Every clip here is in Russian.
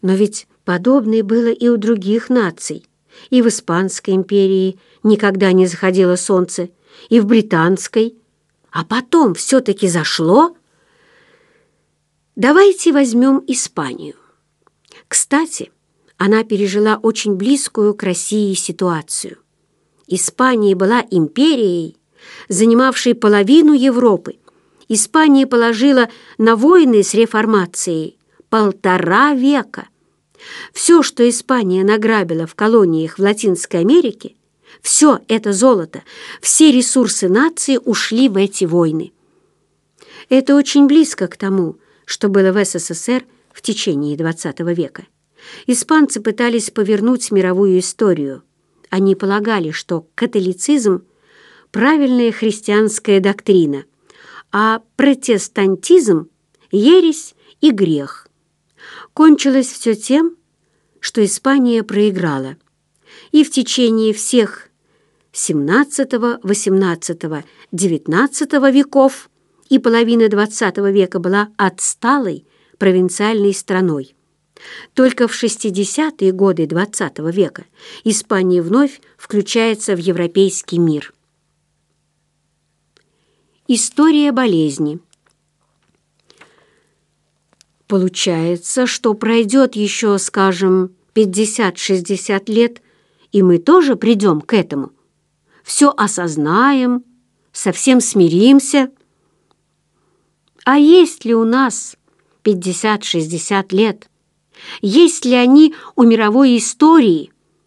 Но ведь подобное было и у других наций. И в Испанской империи никогда не заходило солнце, и в Британской. А потом все-таки зашло. Давайте возьмем Испанию. Кстати, она пережила очень близкую к России ситуацию. Испания была империей, занимавшей половину Европы. Испания положила на войны с реформацией 1,5 века. Все, что Испания награбила в колониях в Латинской Америке, все это золото, все ресурсы нации ушли в эти войны. Это очень близко к тому, что было в СССР в течение XX века. Испанцы пытались повернуть мировую историю. Они полагали, что католицизм – правильная христианская доктрина, а протестантизм – ересь и грех. Кончилось все тем, что Испания проиграла. И в течение всех XVII, XVIII, XIX веков и половины XX века была отсталой провинциальной страной. Только в 60-е годы XX века Испания вновь включается в европейский мир. История болезни. Получается, что пройдет еще, скажем, 50-60 лет, и мы тоже придем к этому. Все осознаем, совсем смиримся. А есть ли у нас 50-60 лет? Есть ли они у мировой истории?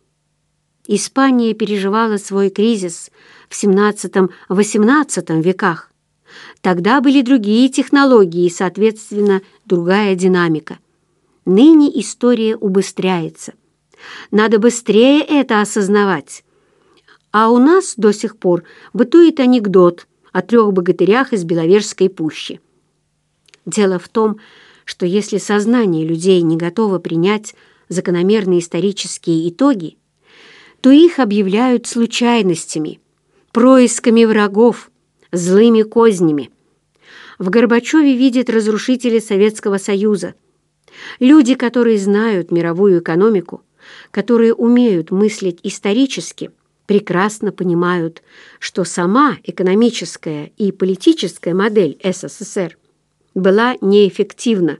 Испания переживала свой кризис в XVII-XVIII веках. Тогда были другие технологии и, соответственно, другая динамика. Ныне история убыстряется. Надо быстрее это осознавать. А у нас до сих пор бытует анекдот о 3 богатырях из Беловежской пущи. Дело в том, что если сознание людей не готово принять закономерные исторические итоги, то их объявляют случайностями, происками врагов, злыми кознями. В Горбачеве видят разрушители Советского Союза. Люди, которые знают мировую экономику, которые умеют мыслить исторически, прекрасно понимают, что сама экономическая и политическая модель СССР была неэффективна.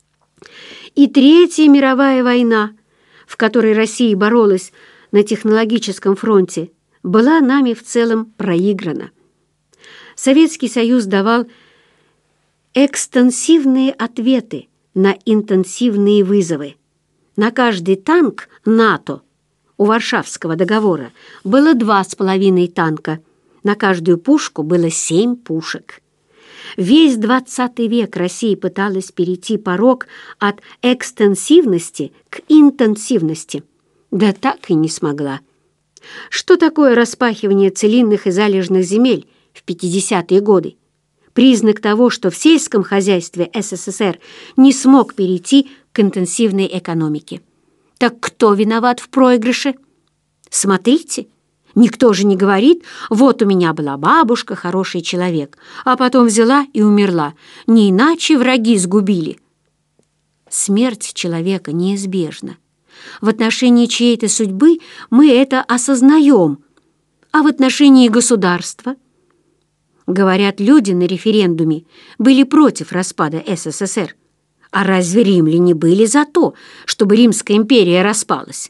И Третья мировая война, в которой Россия боролась на технологическом фронте, была нами в целом проиграна. Советский Союз давал экстенсивные ответы на интенсивные вызовы. На каждый танк НАТО у Варшавского договора было 2,5 танка, на каждую пушку было 7 пушек. Весь XX век Россия пыталась перейти порог от экстенсивности к интенсивности, да так и не смогла. Что такое распахивание целинных и залежных земель в 50-е годы? Признак того, что в сельском хозяйстве СССР не смог перейти к интенсивной экономике. Так кто виноват в проигрыше? Смотрите, никто же не говорит: вот у меня была бабушка, хороший человек, а потом взяла и умерла. Не иначе враги сгубили. Смерть человека неизбежна. В отношении чьей-то судьбы мы это осознаем, а в отношении государства? Говорят, люди на референдуме были против распада СССР. А разве римляне были за то, чтобы Римская империя распалась?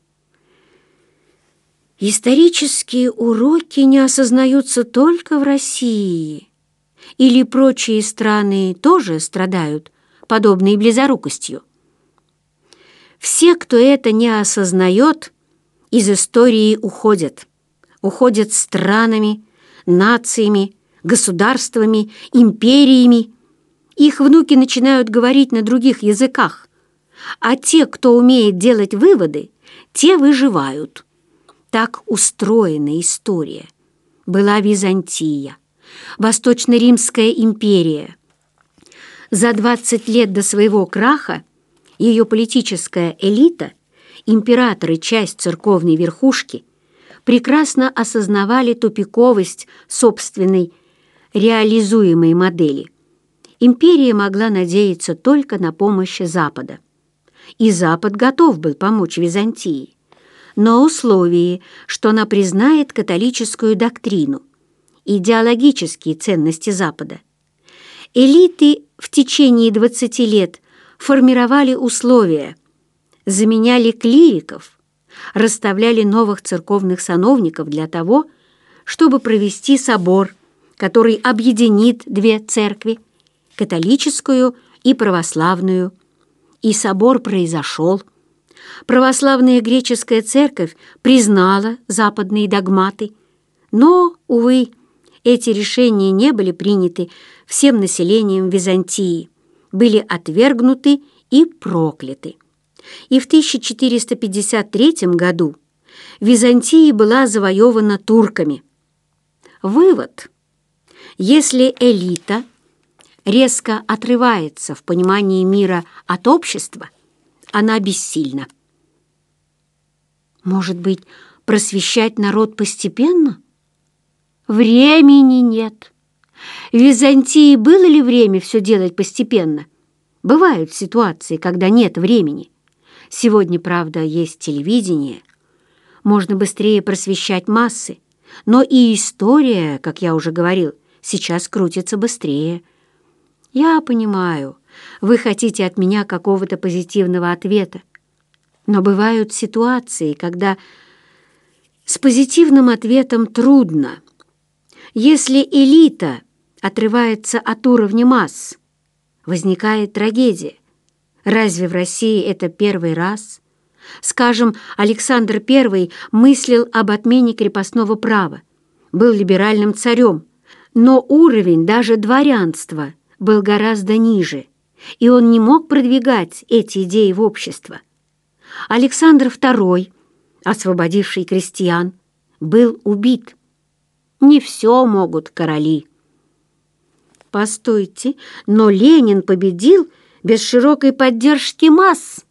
Исторические уроки не осознаются только в России. Или прочие страны тоже страдают подобной близорукостью? Все, кто это не осознает, из истории уходят. Уходят странами, нациями, государствами, империями. Их внуки начинают говорить на других языках, а те, кто умеет делать выводы, те выживают. Так устроена история. Была Византия, Восточно-Римская империя. За 20 лет до своего краха ее политическая элита, император и часть церковной верхушки прекрасно осознавали тупиковость собственной реализуемой модели. Империя могла надеяться только на помощь Запада. и Запад готов был помочь Византии, но условии, что она признает католическую доктрину, идеологические ценности Запада. Элиты в течение 20 лет формировали условия, заменяли клириков, расставляли новых церковных сановников для того, чтобы провести собор, который объединит две церкви, католическую и православную. И собор произошел. Православная греческая церковь признала западные догматы, но, увы, эти решения не были приняты всем населением Византии, были отвергнуты и прокляты. И в 1453 году Византия была завоевана турками. Вывод. Если элита резко отрывается в понимании мира от общества, она бессильна. Может быть, просвещать народ постепенно? Времени нет. В Византии было ли время все делать постепенно? Бывают ситуации, когда нет времени. Сегодня, правда, есть телевидение. Можно быстрее просвещать массы, но и история, как я уже говорил, сейчас крутится быстрее. Я понимаю, вы хотите от меня какого-то позитивного ответа, но бывают ситуации, когда с позитивным ответом трудно. Если элита отрывается от уровня масс, возникает трагедия. Разве в России это первый раз? Скажем, Александр I мыслил об отмене крепостного права, был либеральным царем, но уровень даже дворянства был гораздо ниже, и он не мог продвигать эти идеи в общество. Александр II, освободивший крестьян, был убит. Не все могут короли. Постойте, но Ленин победил без широкой поддержки масс.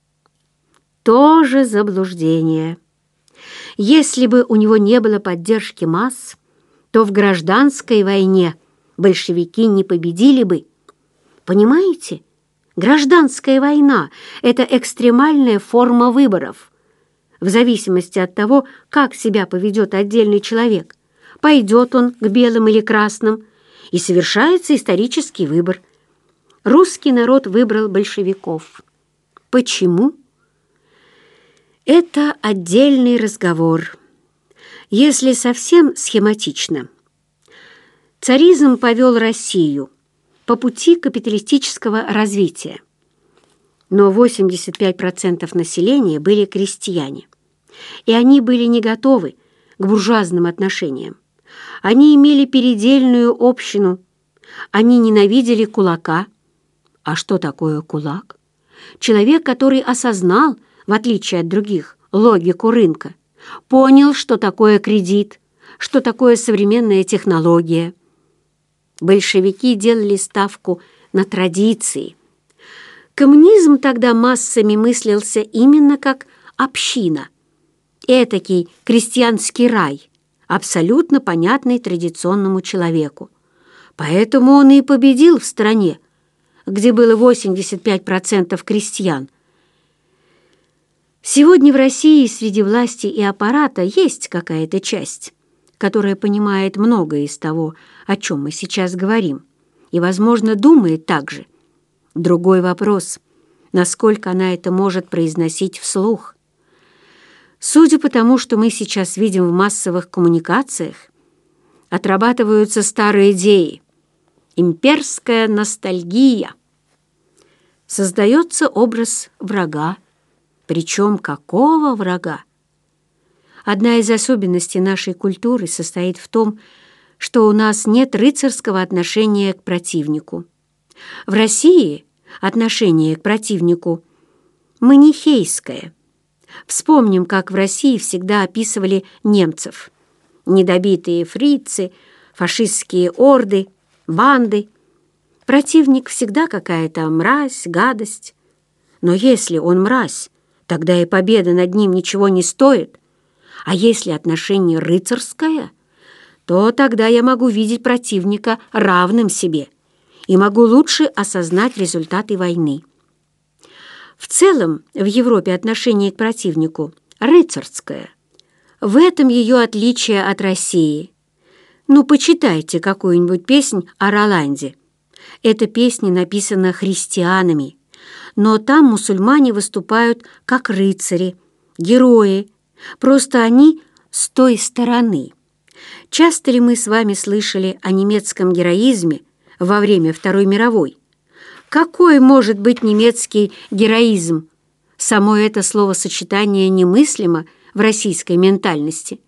Тоже заблуждение. Если бы у него не было поддержки масс, то в гражданской войне большевики не победили бы. Понимаете? Гражданская война – это экстремальная форма выборов. В зависимости от того, как себя поведет отдельный человек, пойдет он к белым или красным, и совершается исторический выбор. Русский народ выбрал большевиков. Почему? Это отдельный разговор. Если совсем схематично, царизм повел Россию по пути капиталистического развития, но 85% населения были крестьяне, и они были не готовы к буржуазным отношениям. Они имели передельную общину, они ненавидели кулака. А что такое кулак? Человек, который осознал, в отличие от других, логику рынка, понял, что такое кредит, что такое современная технология. Большевики делали ставку на традиции. Коммунизм тогда массами мыслился именно как община, этакий крестьянский рай, абсолютно понятный традиционному человеку. Поэтому он и победил в стране, где было 85% крестьян. Сегодня в России среди власти и аппарата есть какая-то часть, которая понимает многое из того, о чем мы сейчас говорим, и, возможно, думает так же. Другой вопрос, насколько она это может произносить вслух. Судя по тому, что мы сейчас видим в массовых коммуникациях, отрабатываются старые идеи. Имперская ностальгия. Создается образ врага. Причем какого врага? Одна из особенностей нашей культуры состоит в том, что у нас нет рыцарского отношения к противнику. В России отношение к противнику манихейское. Вспомним, как в России всегда описывали немцев. Недобитые фрицы, фашистские орды, банды. Противник всегда какая-то мразь, гадость. Но если он мразь, тогда и победа над ним ничего не стоит. А если отношение рыцарское, то тогда я могу видеть противника равным себе и могу лучше осознать результаты войны. В целом в Европе отношение к противнику рыцарское. В этом ее отличие от России. Ну, почитайте какую-нибудь песнь о Роланде. Эта песня написана христианами, но там мусульмане выступают как рыцари, герои, просто они с той стороны. Часто ли мы с вами слышали о немецком героизме во время Второй мировой? Какой может быть немецкий героизм? Само это словосочетание немыслимо в российской ментальности.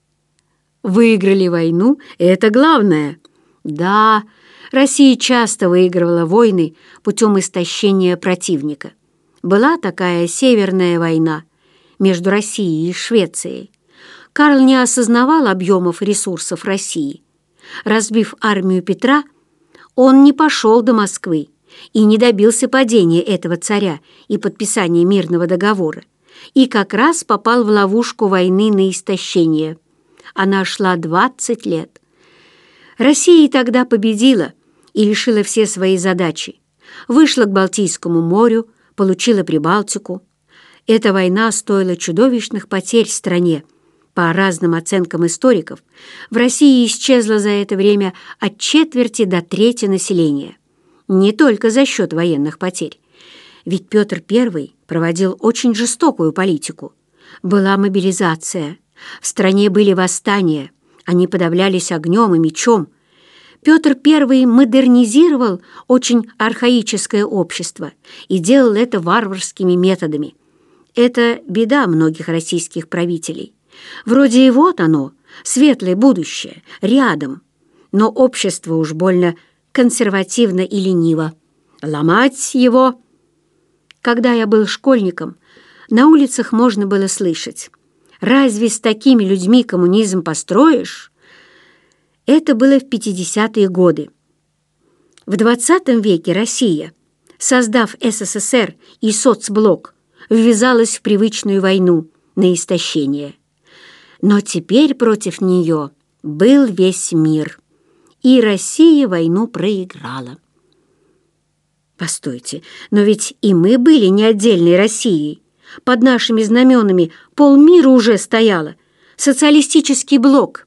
Выиграли войну – это главное. Да, Россия часто выигрывала войны путем истощения противника. Была такая Северная война между Россией и Швецией. Карл не осознавал объемов ресурсов России. Разбив армию Петра, он не пошел до Москвы и не добился падения этого царя и подписания мирного договора, и как раз попал в ловушку войны на истощение. Она шла 20 лет. Россия тогда победила и решила все свои задачи. Вышла к Балтийскому морю, получила Прибалтику. Эта война стоила чудовищных потерь стране. По разным оценкам историков, в России исчезло за это время от четверти до трети населения. Не только за счет военных потерь. Ведь Петр I проводил очень жестокую политику. Была мобилизация, в стране были восстания, они подавлялись огнем и мечом. Петр I модернизировал очень архаическое общество и делал это варварскими методами. Это беда многих российских правителей. Вроде и вот оно, светлое будущее, рядом, но общество уж больно консервативно и лениво. Ломать его. Когда я был школьником, на улицах можно было слышать: «Разве с такими людьми коммунизм построишь?» Это было в 50-е годы. В 20 веке Россия, создав СССР и соцблок, ввязалась в привычную войну на истощение. Но теперь против нее был весь мир, и Россия войну проиграла. Постойте, но ведь и мы были не отдельной Россией. Под нашими знаменами полмира уже стояло. Социалистический блок.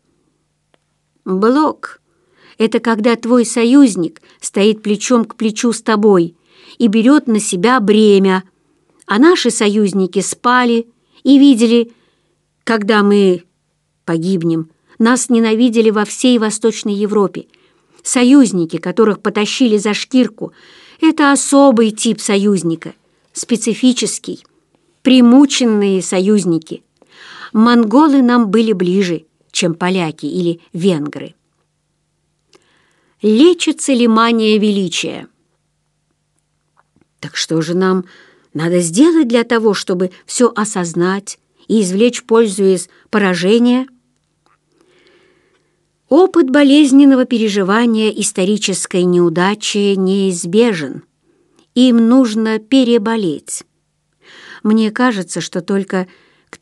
Блок — это когда твой союзник стоит плечом к плечу с тобой и берет на себя бремя, а наши союзники спали и видели, когда мы погибнем. Нас ненавидели во всей Восточной Европе. Союзники, которых потащили за шкирку, это особый тип союзника, специфический, примученные союзники. Монголы нам были ближе, чем поляки или венгры. Лечится ли мания величия? Так что же нам надо сделать для того, чтобы все осознать и извлечь пользу из поражения? Опыт болезненного переживания исторической неудачи неизбежен. Им нужно переболеть. Мне кажется, что только к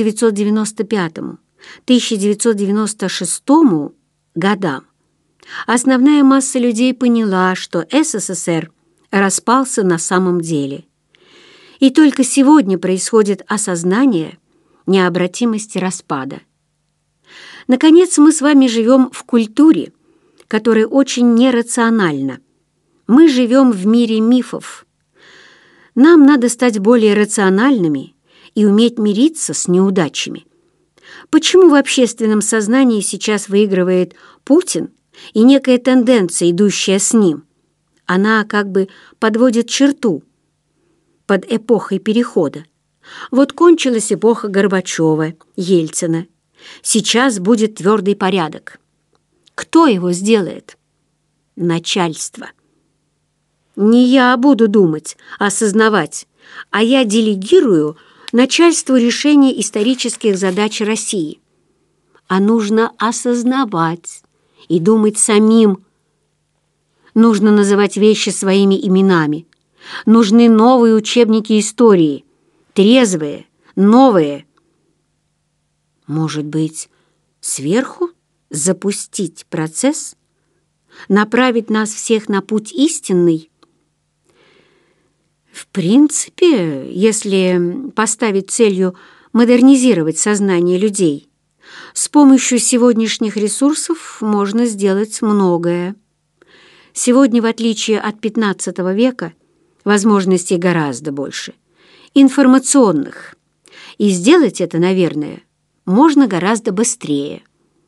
1995-1996 годам основная масса людей поняла, что СССР распался на самом деле. И только сегодня происходит осознание необратимости распада. Наконец, мы с вами живем в культуре, которая очень нерациональна. Мы живем в мире мифов. Нам надо стать более рациональными и уметь мириться с неудачами. Почему в общественном сознании сейчас выигрывает Путин и некая тенденция, идущая с ним? Она как бы подводит черту под эпохой перехода. Вот кончилась эпоха Горбачева, Ельцина. Сейчас будет твердый порядок. Кто его сделает? Начальство. Не я буду думать, осознавать, а я делегирую начальству решение исторических задач России. А нужно осознавать и думать самим. Нужно называть вещи своими именами. Нужны новые учебники истории, трезвые, новые. Может быть, сверху запустить процесс, направить нас всех на путь истинный? В принципе, если поставить целью модернизировать сознание людей, с помощью сегодняшних ресурсов можно сделать многое. Сегодня, в отличие от XV века, возможностей гораздо больше, информационных. И сделать это, наверное, можно гораздо быстрее.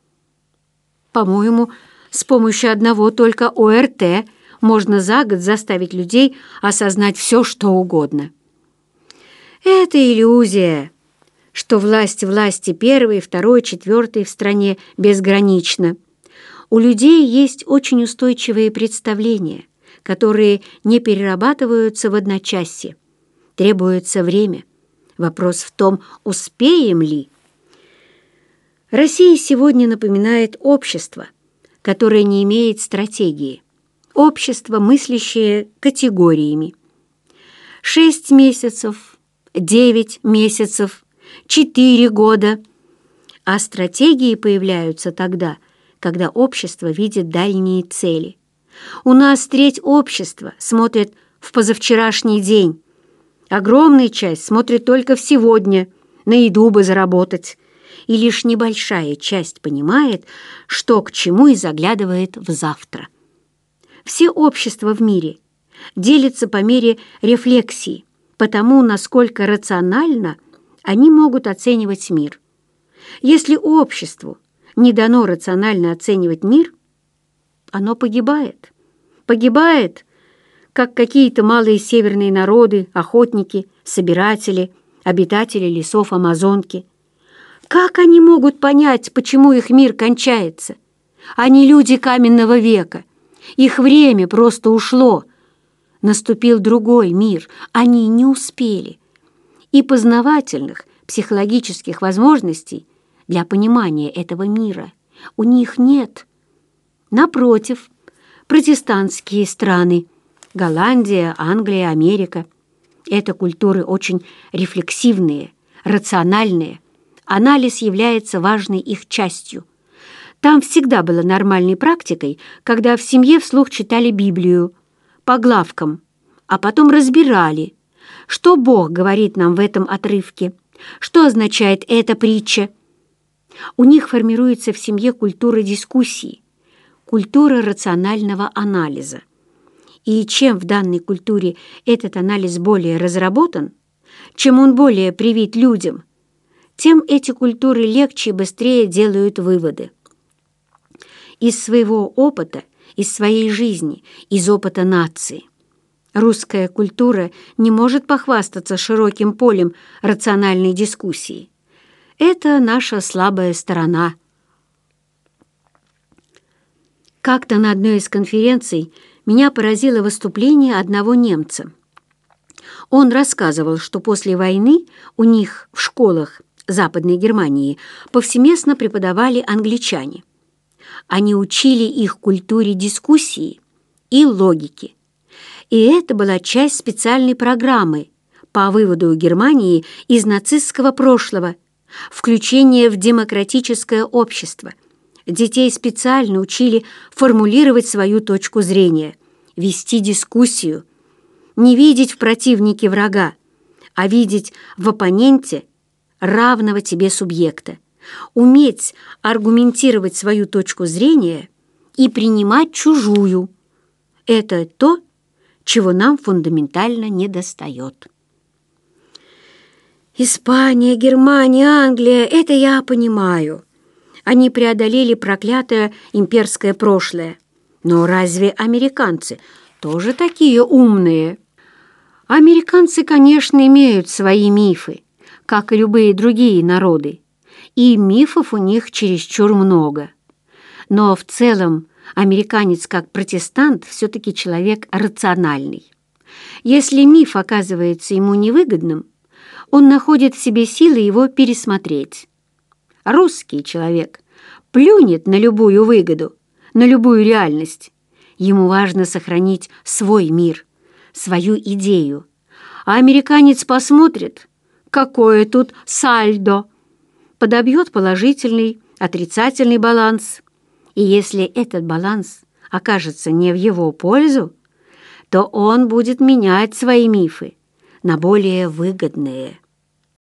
По-моему, с помощью одного только ОРТ можно за год заставить людей осознать все, что угодно. Это иллюзия, что власть власти первой, второй, четвертой в стране безгранична. У людей есть очень устойчивые представления, которые не перерабатываются в одночасье. Требуется время. Вопрос в том, успеем ли. Россия сегодня напоминает общество, которое не имеет стратегии. Общество, мыслящее категориями. 6 месяцев, 9 месяцев, 4 года. А стратегии появляются тогда, когда общество видит дальние цели. У нас треть общества смотрит в позавчерашний день. Огромная часть смотрит только в сегодня, на еду бы заработать. И лишь небольшая часть понимает, что к чему, и заглядывает в завтра. Все общества в мире делятся по мере рефлексии, по тому, насколько рационально они могут оценивать мир. Если обществу не дано рационально оценивать мир, оно погибает. Погибает, как какие-то малые северные народы, охотники, собиратели, обитатели лесов Амазонки. Как они могут понять, почему их мир кончается? Они люди каменного века. Их время просто ушло. Наступил другой мир. Они не успели. И познавательных, психологических возможностей для понимания этого мира у них нет. Напротив, протестантские страны, Голландия, Англия, Америка — это культуры очень рефлексивные, рациональные. Анализ является важной их частью. Там всегда было нормальной практикой, когда в семье вслух читали Библию по главкам, а потом разбирали, что Бог говорит нам в этом отрывке, что означает эта притча. У них формируется в семье культура дискуссии, культура рационального анализа. И чем в данной культуре этот анализ более разработан, чем он более привит людям, тем эти культуры легче и быстрее делают выводы. Из своего опыта, из своей жизни, из опыта нации. Русская культура не может похвастаться широким полем рациональной дискуссии. Это наша слабая сторона. Как-то на одной из конференций меня поразило выступление одного немца. Он рассказывал, что после войны у них в школах Западной Германии повсеместно преподавали англичане. Они учили их культуре дискуссии и логики. И это была часть специальной программы по выводу Германии из нацистского прошлого, включение в демократическое общество. Детей специально учили формулировать свою точку зрения, вести дискуссию, не видеть в противнике врага, а видеть в оппоненте равного тебе субъекта, уметь аргументировать свою точку зрения и принимать чужую. Это то, чего нам фундаментально недостает. Испания, Германия, Англия — это я понимаю. Они преодолели проклятое имперское прошлое. Но разве американцы тоже такие умные? Американцы, конечно, имеют свои мифы, как и любые другие народы, и мифов у них чересчур много. Но в целом американец как протестант все-таки человек рациональный. Если миф оказывается ему невыгодным, он находит в себе силы его пересмотреть. Русский человек плюнет на любую выгоду, на любую реальность. Ему важно сохранить свой мир, свою идею. А американец посмотрит, какое тут сальдо, подобьет положительный, отрицательный баланс. И если этот баланс окажется не в его пользу, то он будет менять свои мифы, на более выгодные.